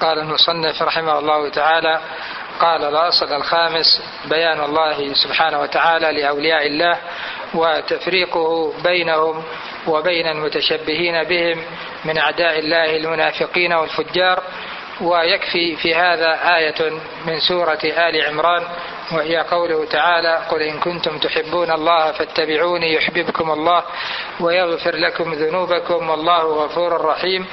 قال المصنف رحمه الله تعالى: قال الأصل الخامس بيان الله سبحانه وتعالى لأولياء الله وتفريقه بينهم وبين المتشبهين بهم من أعداء الله المنافقين والفجار. ويكفي في هذا آية من سورة آل عمران، وهي قوله تعالى: قل إن كنتم تحبون الله فاتبعوني يحببكم الله ويغفر لكم ذنوبكم والله غفور رحيم.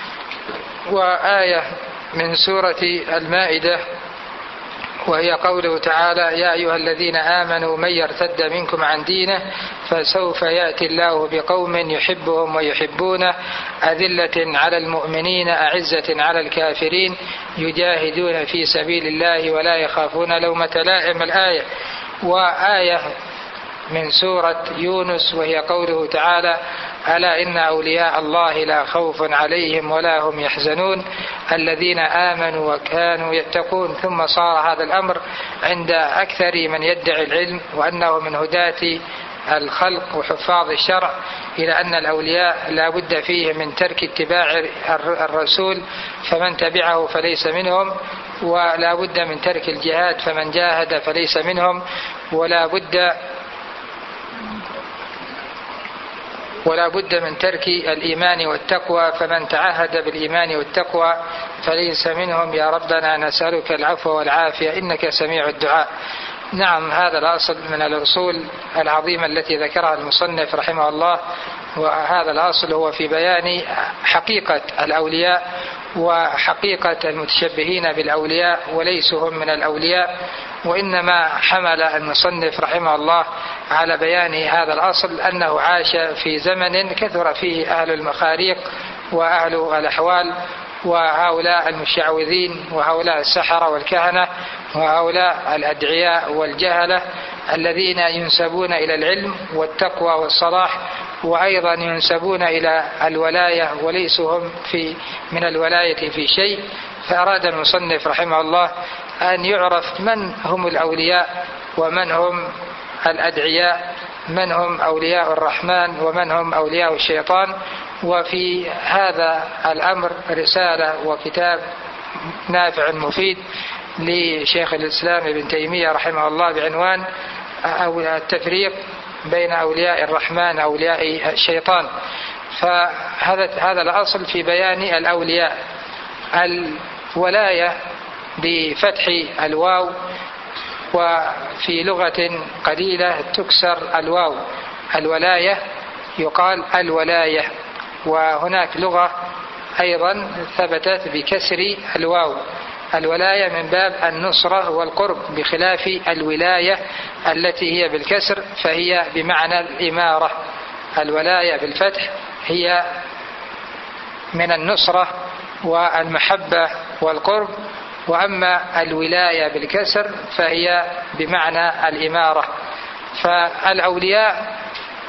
وآية من سورة المائدة، وهي قوله تعالى: يا أيها الذين آمنوا من يرتد منكم عن دينه فسوف يأتي الله بقوم يحبهم ويحبونه أذلة على المؤمنين أعزة على الكافرين يجاهدون في سبيل الله ولا يخافون لومة لائم. الآية. وآية من سورة يونس، وهي قوله تعالى: ألا إن أولياء الله لا خوف عليهم ولا هم يحزنون الذين آمنوا وكانوا يتقون. ثم صار هذا الأمر عند أكثر من يدعي العلم وأنه من هداة الخلق وحفاظ الشرع إلى أن الأولياء لا بد فيه من ترك اتباع الرسول فمن تبعه فليس منهم، ولا بد من ترك الجهاد فمن جاهد فليس منهم، ولا بد من ترك الإيمان والتقوى فمن تعهد بالإيمان والتقوى فليس منهم. يا ربنا نسألك العفو والعافية إنك سميع الدعاء. نعم، هذا الأصل من الأصول العظيمة التي ذكرها المصنف رحمه الله. وهذا الأصل هو في بيان حقيقة الأولياء وحقيقة المتشبهين بالأولياء وليسوا هم من الأولياء، وإنما حمل المصنف رحمه الله على بيان هذا الأصل أنه عاش في زمن كثر فيه أهل المخاريق وأهل الأحوال، وهؤلاء المشعوذين وهؤلاء السحرة والكهنة وهؤلاء الأدعياء والجهلة الذين ينسبون إلى العلم والتقوى والصلاح، وأيضا ينسبون إلى الولاية وليسوا هم من الولاية في شيء. فأراد المصنف رحمه الله أن يعرف من هم الأولياء ومن هم الأدعياء، من هم أولياء الرحمن ومن هم أولياء الشيطان. وفي هذا الأمر رسالة وكتاب نافع مفيد لشيخ الإسلام ابن تيمية رحمه الله بعنوان التفريق بين أولياء الرحمن وأولياء الشيطان. فهذا الأصل في بيان الأولياء. الولاية بفتح الواو، وفي لغة قليلة تكسر الواو. الولاية يقال الولاية، وهناك لغة أيضا ثبتت بكسر الواو. الولاية من باب النصرة والقرب، بخلاف الولاية التي هي بالكسر فهي بمعنى الإمارة. الولاية بالفتح هي من النصرة والمحبة والقرب، وأما الولاية بالكسر فهي بمعنى الإمارة. فالأولياء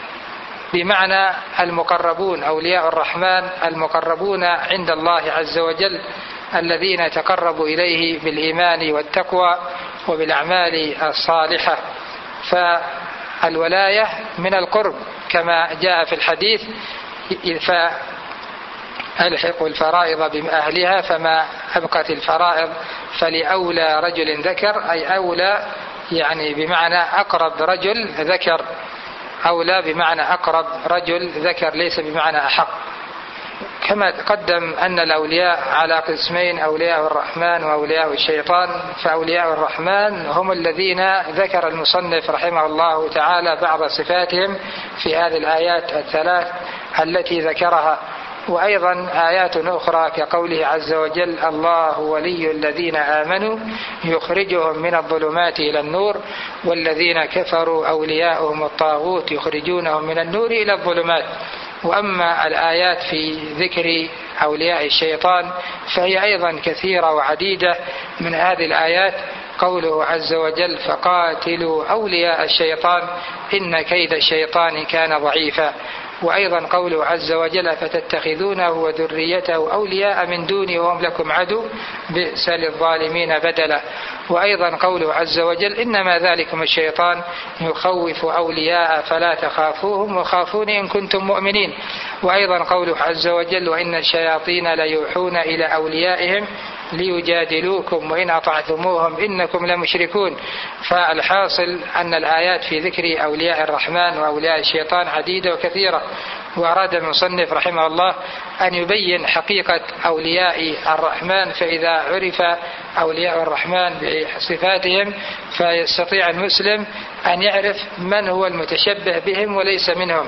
بمعنى المقربون، أولياء الرحمن المقربون عند الله عز وجل الذين تقربوا إليه بالإيمان والتقوى وبالأعمال الصالحة. فالولاية من القرب كما جاء في الحديث: فألحقوا الفرائض بأهلها فما أبقت الفرائض فلأولى رجل ذكر، أي أولى يعني بمعنى أقرب رجل ذكر، أولى بمعنى أقرب رجل ذكر، ليس بمعنى أحق. كما تقدم أن الأولياء على قسمين: أولياء الرحمن وأولياء الشيطان. فأولياء الرحمن هم الذين ذكر المصنف رحمه الله تعالى بعض صفاتهم في هذه الآيات الثلاث التي ذكرها، وأيضا آيات أخرى كقوله عز وجل: الله ولي الذين آمنوا يخرجهم من الظلمات إلى النور والذين كفروا أولياؤهم الطاغوت يخرجونهم من النور إلى الظلمات. وأما الآيات في ذكر أولياء الشيطان فهي أيضا كثيرة وعديدة. من هذه الآيات قوله عز وجل: فقاتلوا أولياء الشيطان إن كيد الشيطان كان ضعيفا. وأيضا قوله عز وجل: فتتخذونه وذريته أولياء من دوني وهم لكم عدو بئس للظالمين بدلا. وأيضا قوله عز وجل: إنما ذلكم الشيطان يخوف أولياء فلا تخافوهم وخافوني إن كنتم مؤمنين. وأيضا قوله عز وجل: وإن الشياطين ليوحون إلى أوليائهم ليجادلوكم وإن أطعتموهم إنكم لمشركون. فالحاصل أن الآيات في ذكر أولياء الرحمن وأولياء الشيطان عديدة وكثيرة، وأراد المصنف رحمه الله أن يبين حقيقة أولياء الرحمن، فإذا عرف أولياء الرحمن بصفاتهم فيستطيع المسلم أن يعرف من هو المتشبه بهم وليس منهم.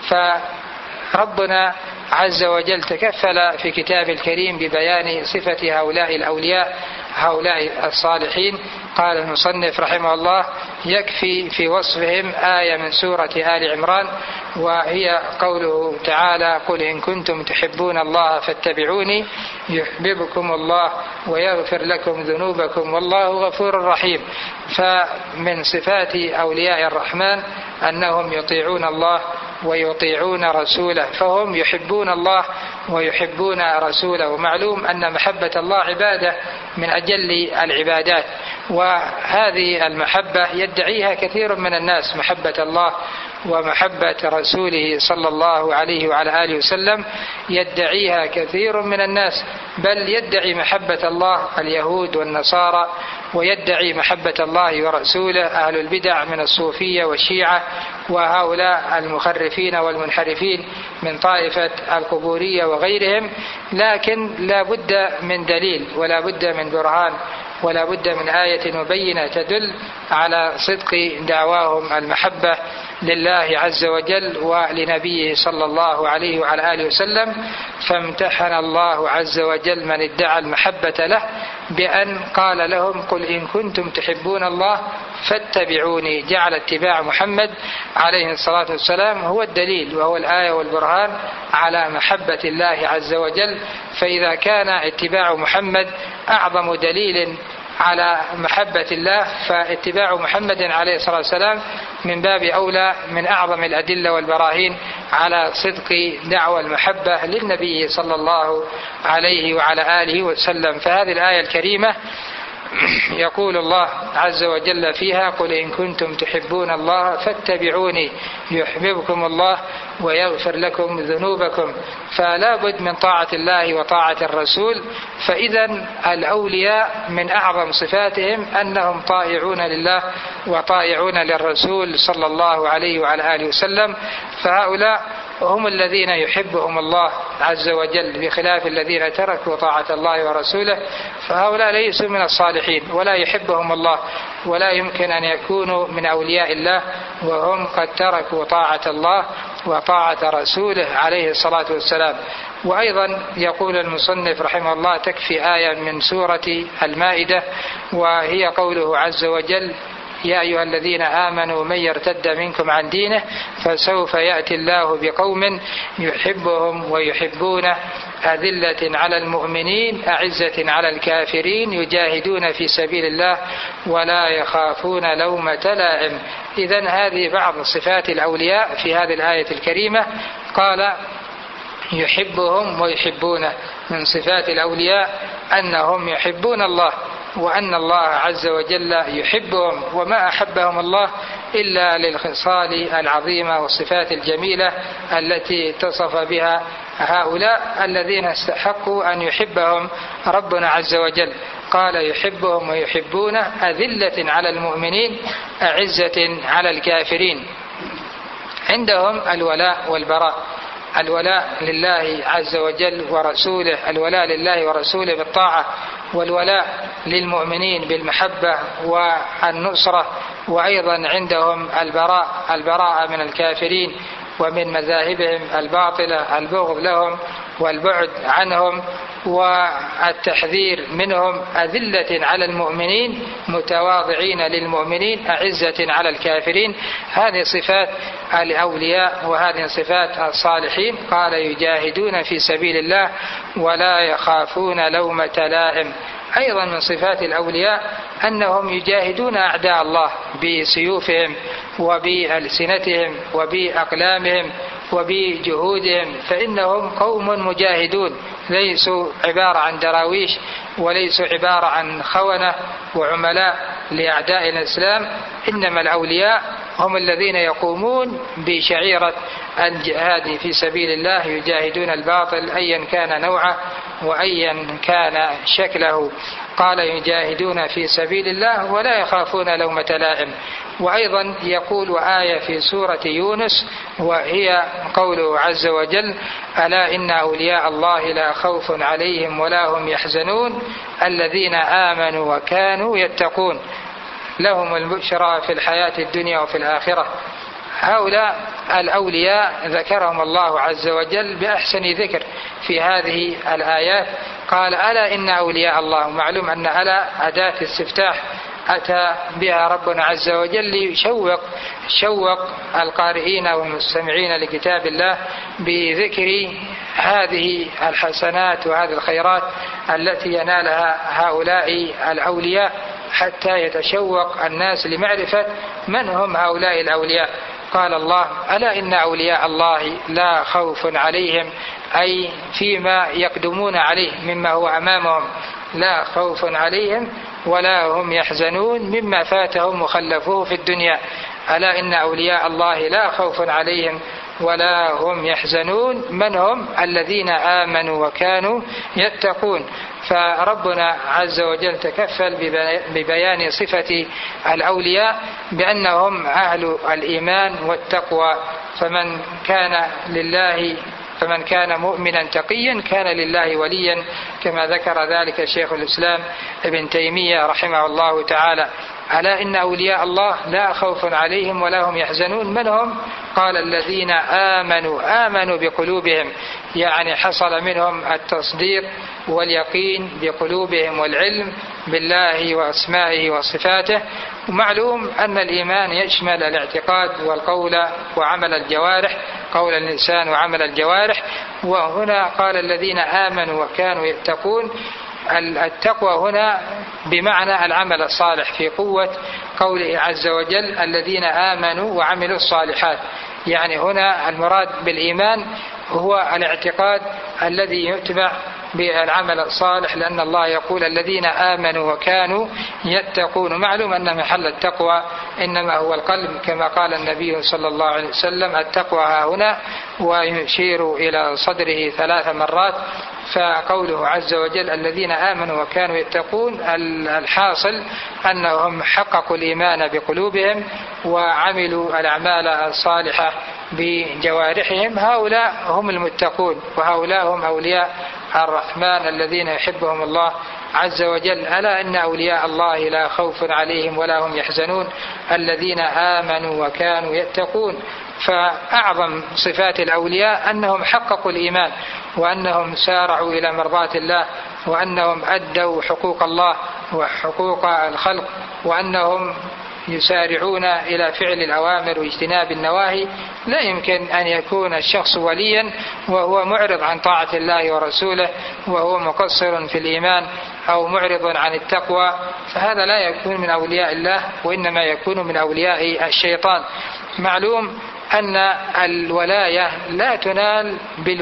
فربنا عز وجل تكفل في كتاب الكريم ببيان صفة هؤلاء الأولياء، هؤلاء الصالحين. قال المصنف رحمه الله: يكفي في وصفهم آية من سورة آل عمران، وهي قوله تعالى: قل إن كنتم تحبون الله فاتبعوني يحببكم الله ويغفر لكم ذنوبكم والله غفور رحيم. فمن صفات أولياء الرحمن أنهم يطيعون الله ويطيعون رسوله، فهم يحبون الله ويحبون رسوله. ومعلوم أن محبة الله عبادة من أجل العبادات، وهذه المحبة يدعيها كثير من الناس، محبة الله ومحبة رسوله صلى الله عليه وعلى آله وسلم يدعيها كثير من الناس، بل يدعي محبة الله اليهود والنصارى، ويدعي محبة الله ورسوله أهل البدع من الصوفية والشيعة وهؤلاء المخرفين والمنحرفين من طائفة القبورية وغيرهم. لكن لا بد من دليل ولا بد من برهان ولا بد من آية مبينة تدل على صدق دعواهم المحبة لله عز وجل ولنبيه صلى الله عليه وعلى آله وسلم. فامتحن الله عز وجل من ادعى المحبة له بأن قال لهم: قل إن كنتم تحبون الله فاتبعوني. جعل اتباع محمد عليه الصلاة والسلام هو الدليل وهو الآية والبرهان على محبة الله عز وجل. فإذا كان اتباع محمد أعظم دليل على محبة الله، فاتباع محمد عليه الصلاة والسلام من باب أولى من أعظم الأدلة والبراهين على صدق دعوى المحبة للنبي صلى الله عليه وعلى آله وسلم. فهذه الآية الكريمة يقول الله عز وجل فيها: قل إن كنتم تحبون الله فاتبعوني يحببكم الله ويغفر لكم ذنوبكم. فلا بد من طاعة الله وطاعة الرسول. فإذا الأولياء من أعظم صفاتهم أنهم طائعون لله وطائعون للرسول صلى الله عليه وعلى آله وسلم. فهؤلاء هم الذين يحبهم الله عز وجل، بخلاف الذين تركوا طاعة الله ورسوله، فهؤلاء ليسوا من الصالحين ولا يحبهم الله، ولا يمكن أن يكونوا من أولياء الله وهم قد تركوا طاعة الله وطاعة رسوله عليه الصلاة والسلام. وأيضا يقول المصنف رحمه الله: تكفي آية من سورة المائدة، وهي قوله عز وجل: يا أيها الذين آمنوا من يرتد منكم عن دينه فسوف يأتي الله بقوم يحبهم ويحبونه أذلة على المؤمنين أعزة على الكافرين يجاهدون في سبيل الله ولا يخافون لومة لائم. إذن هذه بعض صفات الأولياء في هذه الآية الكريمة. قال: يحبهم ويحبونه. من صفات الأولياء أنهم يحبون الله، وأن الله عز وجل يحبهم، وما أحبهم الله إلا للخصال العظيمة والصفات الجميلة التي اتصف بها هؤلاء الذين استحقوا أن يحبهم ربنا عز وجل. قال: يحبهم ويحبونه أذلة على المؤمنين أعزة على الكافرين. عندهم الولاء والبراء، الولاء لله عز وجل ورسوله، الولاء لله ورسوله بالطاعة، والولاء للمؤمنين بالمحبة والنصرة. وأيضا عندهم البراءة من الكافرين ومن مذاهبهم الباطلة، البغض لهم والبعد عنهم والتحذير منهم. أذلة على المؤمنين متواضعين للمؤمنين أعزة على الكافرين. هذه صفات الأولياء وهذه صفات الصالحين. قال: يجاهدون في سبيل الله ولا يخافون لومة لائم. أيضا من صفات الأولياء أنهم يجاهدون أعداء الله بسيوفهم وبألسنتهم وبأقلامهم وبجهودهم، فإنهم قوم مجاهدون، ليسوا عبارة عن دراويش وليسوا عبارة عن خونة وعملاء لأعداء الإسلام. إنما الأولياء هم الذين يقومون بشعيرة الجهاد في سبيل الله، يجاهدون الباطل أيا كان نوعه وأيا كان شكله. قال يجاهدون في سبيل الله ولا يخافون لومة لائم. وأيضا يقول آية في سورة يونس وهي قوله عز وجل: ألا إن أولياء الله لا خوف عليهم ولا هم يحزنون الذين آمنوا وكانوا يتقون لهم البشرى في الحياة الدنيا وفي الآخرة. هؤلاء الأولياء ذكرهم الله عز وجل بأحسن ذكر في هذه الآيات. قال: ألا إن أولياء الله. معلوم أن ألا أداة استفتاح أتى بها ربنا عز وجل ليشوق القارئين والمستمعين لكتاب الله بذكر هذه الحسنات وهذه الخيرات التي ينالها هؤلاء الأولياء، حتى يتشوق الناس لمعرفة من هم هؤلاء الأولياء. قال الله: ألا إن أولياء الله لا خوف عليهم، أي فيما يقدمون عليه مما هو أمامهم لا خوف عليهم ولا هم يحزنون مما فاتهم وخلفوه في الدنيا. ألا إن أولياء الله لا خوف عليهم ولا هم يحزنون من هم؟ الذين آمنوا وكانوا يتقون. فربنا عز وجل تكفل ببيان صفة الأولياء بأنهم أهل الإيمان والتقوى. فمن كان مؤمنا تقيا كان لله وليا، كما ذكر ذلك شيخ الإسلام ابن تيمية رحمه الله تعالى. ألا إن أولياء الله لا خوف عليهم ولا هم يحزنون من هم؟ قال: الذين آمنوا بقلوبهم، يعني حصل منهم التصديق واليقين بقلوبهم والعلم بالله وأسمائه وصفاته. ومعلوم أن الإيمان يشمل الاعتقاد والقول وعمل الجوارح، قول اللسان وعمل الجوارح. وهنا قال: الذين آمنوا وكانوا يتقون. التقوى هنا بمعنى العمل الصالح، في قوة قوله عز وجل: الذين آمنوا وعملوا الصالحات. يعني هنا المراد بالإيمان هو الاعتقاد الذي يتبع بالعمل الصالح، لأن الله يقول: الذين آمنوا وكانوا يتقون. معلوم أن محل التقوى إنما هو القلب، كما قال النبي صلى الله عليه وسلم: التقوى ها هنا، ويشير إلى صدره 3 مرات. فقوله عز وجل: الذين آمنوا وكانوا يتقون، الحاصل أنهم حققوا الإيمان بقلوبهم وعملوا الأعمال الصالحة بجوارحهم. هؤلاء هم المتقون، وهؤلاء هم أولياء الرحمن الذين يحبهم الله عز وجل. ألا إن أولياء الله لا خوف عليهم ولا هم يحزنون الذين آمنوا وكانوا يتقون. فأعظم صفات الأولياء أنهم حققوا الإيمان، وأنهم سارعوا إلى مرضاة الله، وأنهم أدوا حقوق الله وحقوق الخلق، وأنهم يسارعون إلى فعل الأوامر واجتناب النواهي. لا يمكن أن يكون الشخص وليا وهو معرض عن طاعة الله ورسوله، وهو مقصر في الإيمان أو معرض عن التقوى، فهذا لا يكون من أولياء الله، وإنما يكون من أولياء الشيطان. معلوم أن الولاية لا تنال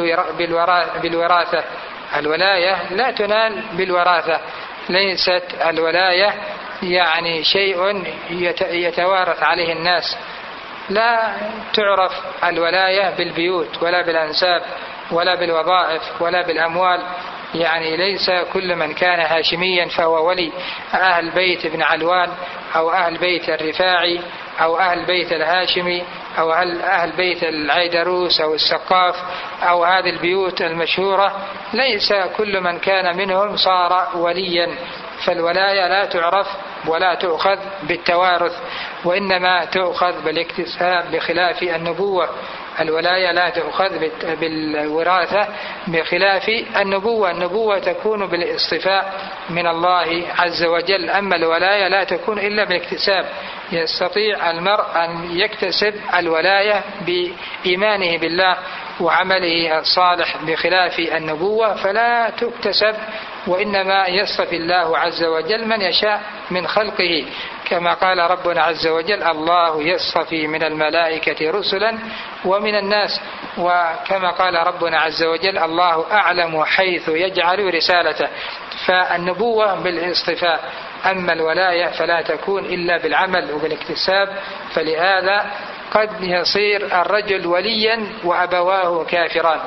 بالوراثة. الولاية لا تنال بالوراثة. ليست الولاية يعني شيء يتوارث عليه الناس. لا تعرف الولاية بالبيوت ولا بالأنساب ولا بالوظائف ولا بالأموال. يعني ليس كل من كان هاشميا فهو ولي. أهل بيت ابن علوان أو أهل بيت الرفاعي أو أهل بيت الهاشمي أو أهل بيت العيدروس أو السقاف أو هذه البيوت المشهورة، ليس كل من كان منهم صار وليا. فالولاية لا تعرف ولا تؤخذ بالتوارث، وإنما تؤخذ بالاكتساب، بخلاف النبوة. الولاية لا تؤخذ بالوراثة بخلاف النبوة. النبوة تكون بالاصطفاء من الله عز وجل، أما الولاية لا تكون إلا بالاكتساب. يستطيع المرء أن يكتسب الولاية بإيمانه بالله وعمله الصالح، بخلاف النبوة فلا تكتسب، وإنما يصطفي الله عز وجل من يشاء من خلقه، كما قال ربنا عز وجل: الله يصطفي من الملائكة رسلا ومن الناس. وكما قال ربنا عز وجل: الله أعلم حيث يجعل رسالته. فالنبوة بالاصطفاء، أما الولاية فلا تكون إلا بالعمل وبالاكتساب. فلهذا قد يصير الرجل وليا وأبواه كافران،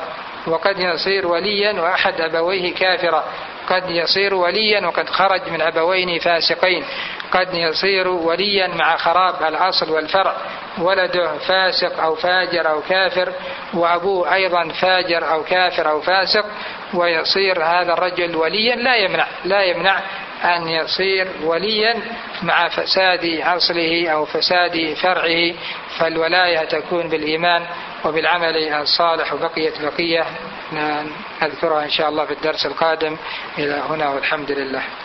وقد يصير وليا وأحد أبويه كافرا، قد يصير وليا وقد خرج من أبوين فاسقين، قد يصير وليا مع خراب الأصل والفرع، ولده فاسق أو فاجر أو كافر وأبوه أيضا فاجر أو كافر أو فاسق، ويصير هذا الرجل وليا. لا يمنع أن يصير وليا مع فساد أصله أو فساد فرعه، فالولاية تكون بالإيمان وبالعمل الصالح. وبقية بقية نذكرها إن شاء الله في الدرس القادم. إلى هنا والحمد لله.